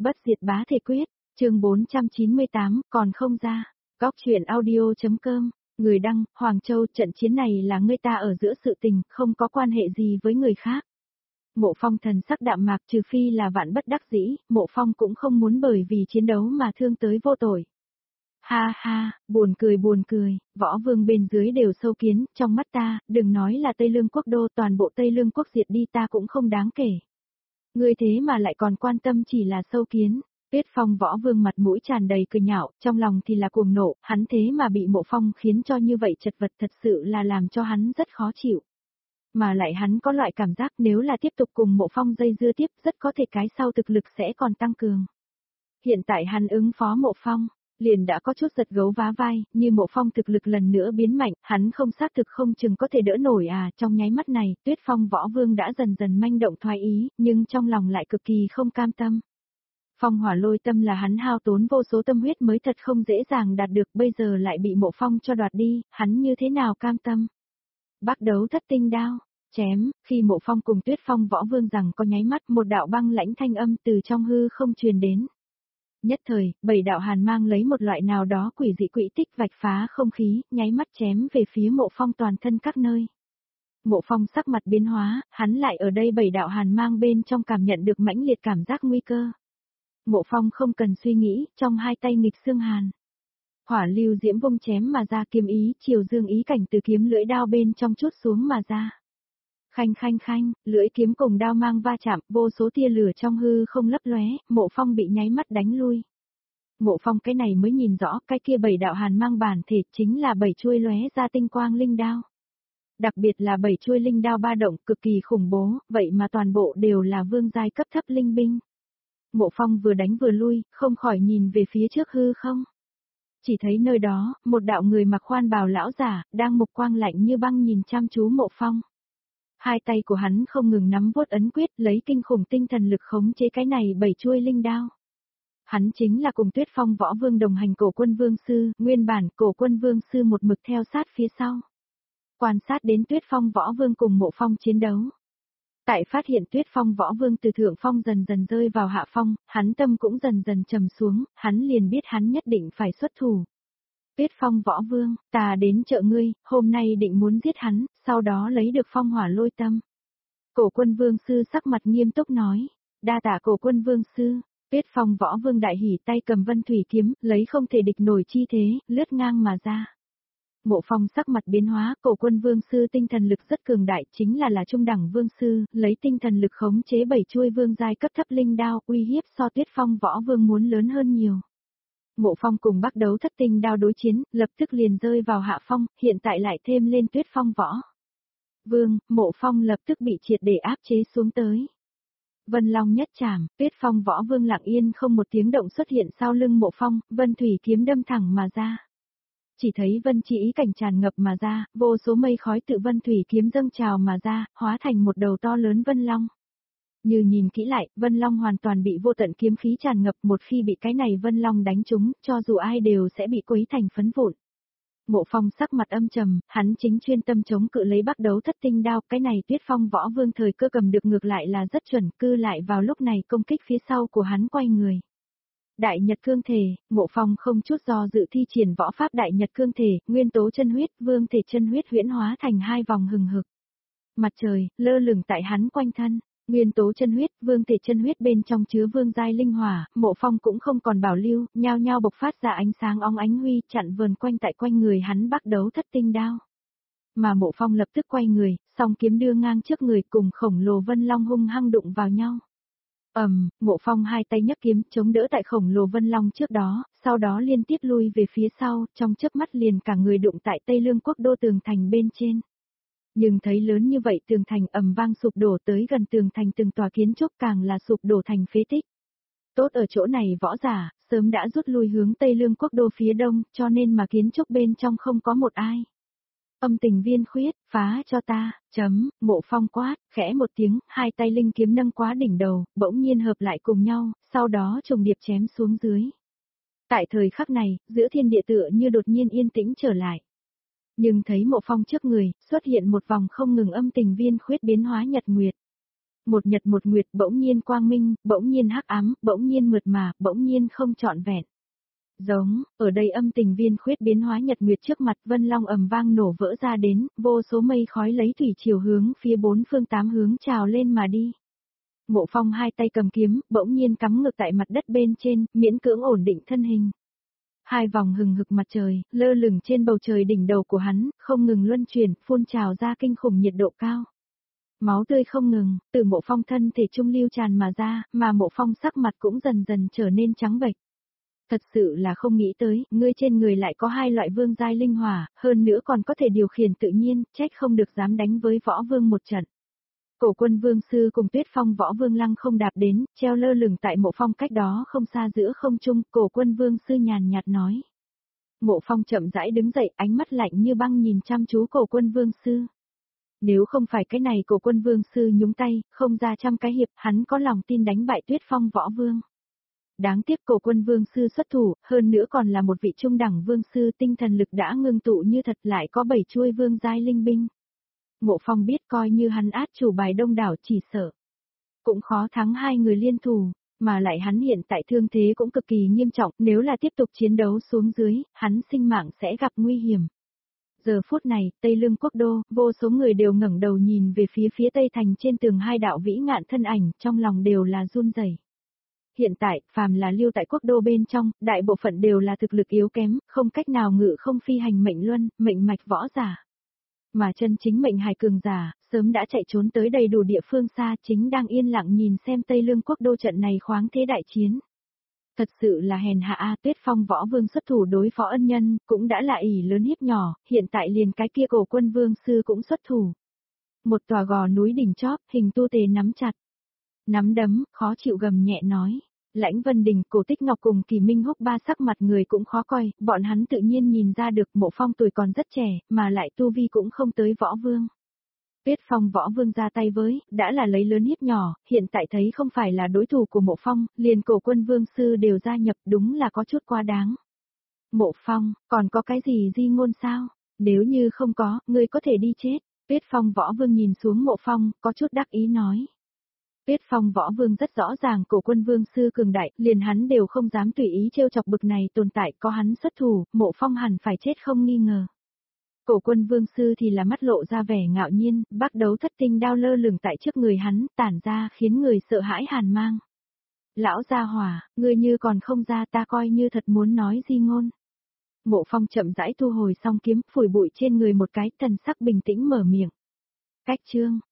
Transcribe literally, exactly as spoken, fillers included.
Bất diệt bá thể quyết, chương bốn trăm chín mươi tám, còn không ra. Góc truyện audio.com, người đăng, Hoàng Châu, trận chiến này là ngươi ta ở giữa sự tình, không có quan hệ gì với người khác. Mộ Phong thần sắc đạm mạc, trừ phi là vạn bất đắc dĩ, Mộ Phong cũng không muốn bởi vì chiến đấu mà thương tới vô tội. Ha ha, buồn cười buồn cười, võ vương bên dưới đều sâu kiến, trong mắt ta, đừng nói là Tây Lương quốc đô, toàn bộ Tây Lương quốc diệt đi ta cũng không đáng kể. Ngươi thế mà lại còn quan tâm chỉ là sâu kiến. Tuyết Phong võ vương mặt mũi tràn đầy cười nhạo, trong lòng thì là cuồng nộ, hắn thế mà bị Mộ Phong khiến cho như vậy chật vật, thật sự là làm cho hắn rất khó chịu. Mà lại hắn có loại cảm giác nếu là tiếp tục cùng Mộ Phong dây dưa tiếp, rất có thể cái sau thực lực sẽ còn tăng cường. Hiện tại hắn ứng phó Mộ Phong, liền đã có chút giật gấu vá vai, như Mộ Phong thực lực lần nữa biến mạnh, hắn không xác thực không chừng có thể đỡ nổi à, trong nháy mắt này, Tuyết Phong võ vương đã dần dần manh động thoái ý, nhưng trong lòng lại cực kỳ không cam tâm. Phong hỏa lôi tâm là hắn hao tốn vô số tâm huyết mới thật không dễ dàng đạt được, bây giờ lại bị Mộ Phong cho đoạt đi, hắn như thế nào cam tâm. Bắt đấu thất tinh đao, chém, khi Mộ Phong cùng Tuyết Phong võ vương rằng có nháy mắt một đạo băng lãnh thanh âm từ trong hư không truyền đến. Nhất thời, bảy đạo hàn mang lấy một loại nào đó quỷ dị quỹ tích vạch phá không khí, nháy mắt chém về phía Mộ Phong toàn thân các nơi. Mộ Phong sắc mặt biến hóa, hắn lại ở đây bảy đạo hàn mang bên trong cảm nhận được mãnh liệt cảm giác nguy cơ. Mộ Phong không cần suy nghĩ, trong hai tay nghịch xương hàn. Hỏa lưu diễm vung chém mà ra, kiếm ý, chiều dương ý cảnh từ kiếm lưỡi đao bên trong chút xuống mà ra. Khanh khanh khanh, lưỡi kiếm cùng đao mang va chạm, vô số tia lửa trong hư không lấp lóe, Mộ Phong bị nháy mắt đánh lui. Mộ Phong cái này mới nhìn rõ, cái kia bảy đạo hàn mang bản thể chính là bảy chuôi lóe ra tinh quang linh đao. Đặc biệt là bảy chuôi linh đao ba động cực kỳ khủng bố, vậy mà toàn bộ đều là vương giai cấp thấp linh binh. Mộ Phong vừa đánh vừa lui, không khỏi nhìn về phía trước hư không. Chỉ thấy nơi đó, một đạo người mặc khoan bào lão giả, đang mục quang lạnh như băng nhìn chăm chú Mộ Phong. Hai tay của hắn không ngừng nắm vuốt ấn quyết, lấy kinh khủng tinh thần lực khống chế cái này bảy chuôi linh đao. Hắn chính là cùng Tuyết Phong võ vương đồng hành Cổ Quân Vương Sư, nguyên bản Cổ Quân Vương Sư một mực theo sát phía sau. Quan sát đến Tuyết Phong võ vương cùng Mộ Phong chiến đấu. Tại phát hiện Tuyết Phong võ vương từ thượng phong dần dần rơi vào hạ phong, hắn tâm cũng dần dần trầm xuống, hắn liền biết hắn nhất định phải xuất thủ. Tuyết Phong võ vương, ta đến chợ ngươi, hôm nay định muốn giết hắn, sau đó lấy được phong hỏa lôi tâm. Cổ Quân Vương Sư sắc mặt nghiêm túc nói, đa tạ Cổ Quân Vương Sư. Tuyết Phong võ vương đại hỉ, tay cầm vân thủy kiếm, lấy không thể địch nổi chi thế, lướt ngang mà ra. Mộ Phong sắc mặt biến hóa, Cổ Quân Vương Sư tinh thần lực rất cường đại, chính là là trung đẳng vương sư, lấy tinh thần lực khống chế bảy chuôi vương giai cấp thấp linh đao, uy hiếp so Tuyết Phong võ vương muốn lớn hơn nhiều. Mộ Phong cùng bắt đấu thất tinh đao đối chiến, lập tức liền rơi vào hạ phong, hiện tại lại thêm lên Tuyết Phong võ vương, Mộ Phong lập tức bị triệt để áp chế xuống tới. Vân Long nhất trảm, Tuyết Phong võ vương lặng yên không một tiếng động xuất hiện sau lưng Mộ Phong, vân thủy kiếm đâm thẳng mà ra. Chỉ thấy vân chi ý cảnh tràn ngập mà ra, vô số mây khói tự vân thủy kiếm dâng trào mà ra, hóa thành một đầu to lớn vân long. Như nhìn kỹ lại, vân long hoàn toàn bị vô tận kiếm khí tràn ngập, một khi bị cái này vân long đánh trúng, cho dù ai đều sẽ bị quấy thành phấn vụn. Mộ Phong sắc mặt âm trầm, hắn chính chuyên tâm chống cự lấy bắt đấu thất tinh đao, cái này Tuyết Phong võ vương thời cơ cầm được ngược lại là rất chuẩn, cư lại vào lúc này công kích phía sau của hắn quay người. Đại Nhật Cương Thể, Mộ Phong không chút do dự thi triển võ pháp Đại Nhật Cương Thể, nguyên tố chân huyết, vương thể chân huyết huyễn hóa thành hai vòng hừng hực. Mặt trời, lơ lửng tại hắn quanh thân, nguyên tố chân huyết, vương thể chân huyết bên trong chứa vương giai linh hỏa, Mộ Phong cũng không còn bảo lưu, nhao nhao bộc phát ra ánh sáng óng ánh huy, chặn vờn quanh tại quanh người hắn bắt đấu thất tinh đao. Mà Mộ Phong lập tức quay người, song kiếm đưa ngang trước người cùng khổng lồ vân long hung hăng đụng vào nhau. Ầm, um, Mộ Phong hai tay nhấc kiếm chống đỡ tại khổng lồ vân long trước đó, sau đó liên tiếp lui về phía sau, trong chớp mắt liền cả người đụng tại Tây Lương quốc đô tường thành bên trên. Nhưng thấy lớn như vậy tường thành ầm vang sụp đổ, tới gần tường thành từng tòa kiến trúc càng là sụp đổ thành phế tích. Tốt ở chỗ này võ giả, sớm đã rút lui hướng Tây Lương quốc đô phía đông, cho nên mà kiến trúc bên trong không có một ai. Âm tình viên khuyết, phá cho ta, chấm, Mộ Phong quát, khẽ một tiếng, hai tay linh kiếm nâng quá đỉnh đầu, bỗng nhiên hợp lại cùng nhau, sau đó trùng điệp chém xuống dưới. Tại thời khắc này, giữa thiên địa tựa như đột nhiên yên tĩnh trở lại. Nhưng thấy Mộ Phong trước người, xuất hiện một vòng không ngừng âm tình viên khuyết biến hóa nhật nguyệt. Một nhật một nguyệt, bỗng nhiên quang minh, bỗng nhiên hắc ám, bỗng nhiên mượt mà, bỗng nhiên không trọn vẹn. Giống, ở đây âm tình viên khuyết biến hóa nhật nguyệt trước mặt, vân long ầm vang nổ vỡ ra đến, vô số mây khói lấy thủy chiều hướng phía bốn phương tám hướng trào lên mà đi. Mộ Phong hai tay cầm kiếm, bỗng nhiên cắm ngược tại mặt đất bên trên, miễn cưỡng ổn định thân hình. Hai vòng hừng hực mặt trời, lơ lửng trên bầu trời đỉnh đầu của hắn, không ngừng luân chuyển, phun trào ra kinh khủng nhiệt độ cao. Máu tươi không ngừng, từ Mộ Phong thân thể trung lưu tràn mà ra, mà Mộ Phong sắc mặt cũng dần dần trở nên trắng bệch. Thật sự là không nghĩ tới, ngươi trên người lại có hai loại vương giai linh hỏa, hơn nữa còn có thể điều khiển tự nhiên, trách không được dám đánh với võ vương một trận. Cổ Quân Vương sư cùng Tuyết Phong võ vương lăng không đạp đến, treo lơ lửng tại Mộ Phong cách đó không xa giữa không trung, Cổ Quân Vương sư nhàn nhạt nói. Mộ Phong chậm rãi đứng dậy, ánh mắt lạnh như băng nhìn chăm chú Cổ Quân Vương sư. Nếu không phải cái này Cổ Quân Vương sư nhúng tay, không ra trăm cái hiệp, hắn có lòng tin đánh bại Tuyết Phong võ vương. Đáng tiếc Cổ Quân Vương sư xuất thủ, hơn nữa còn là một vị trung đẳng vương sư, tinh thần lực đã ngưng tụ như thật, lại có bảy chuôi vương giai linh binh. Mộ Phong biết coi như hắn át chủ bài đông đảo chỉ sợ cũng khó thắng hai người liên thủ, mà lại hắn hiện tại thương thế cũng cực kỳ nghiêm trọng, nếu là tiếp tục chiến đấu xuống dưới, hắn sinh mạng sẽ gặp nguy hiểm. Giờ phút này, Tây Lương quốc đô, vô số người đều ngẩng đầu nhìn về phía phía Tây thành, trên tường hai đạo vĩ ngạn thân ảnh, trong lòng đều là run rẩy. Hiện tại, phàm là lưu tại quốc đô bên trong, đại bộ phận đều là thực lực yếu kém, không cách nào ngự không phi hành mệnh luân, mệnh mạch võ giả. Mà chân chính mệnh hài cường giả, sớm đã chạy trốn tới đầy đủ địa phương xa, chính đang yên lặng nhìn xem Tây Lương quốc đô trận này khoáng thế đại chiến. Thật sự là hèn hạ a, Tuyết Phong võ vương xuất thủ đối phó ân nhân, cũng đã là ỷ lớn hiếp nhỏ, hiện tại liền cái kia Cổ Quân Vương sư cũng xuất thủ. Một tòa gò núi đỉnh chóp, Hình Tu Tề nắm chặt. Nắm đấm, khó chịu gầm nhẹ nói. Lãnh Vân Đình, Cổ Tích Ngọc cùng Kỳ Minh Húc ba sắc mặt người cũng khó coi, bọn hắn tự nhiên nhìn ra được Mộ Phong tuổi còn rất trẻ, mà lại tu vi cũng không tới võ vương. Tuyết Phong võ vương ra tay với, đã là lấy lớn hiếp nhỏ, hiện tại thấy không phải là đối thủ của Mộ Phong, liền Cổ Quân Vương sư đều gia nhập, đúng là có chút quá đáng. Mộ Phong, còn có cái gì di ngôn sao? Nếu như không có, ngươi có thể đi chết. Tuyết Phong võ vương nhìn xuống Mộ Phong, có chút đắc ý nói. Tuyết Phong võ vương rất rõ ràng Cổ Quân Vương sư cường đại, liền hắn đều không dám tùy ý trêu chọc bực này tồn tại, có hắn xuất thủ, Mộ Phong hẳn phải chết không nghi ngờ. Cổ Quân Vương sư thì là mắt lộ ra vẻ ngạo nhiên, bắt đấu thất tinh đao lơ lửng tại trước người hắn, tản ra khiến người sợ hãi hàn mang. Lão gia hỏa, ngươi như còn không ra, ta coi như thật muốn nói di ngôn. Mộ Phong chậm rãi thu hồi song kiếm, phủi bụi trên người một cái, thần sắc bình tĩnh mở miệng. Cách chương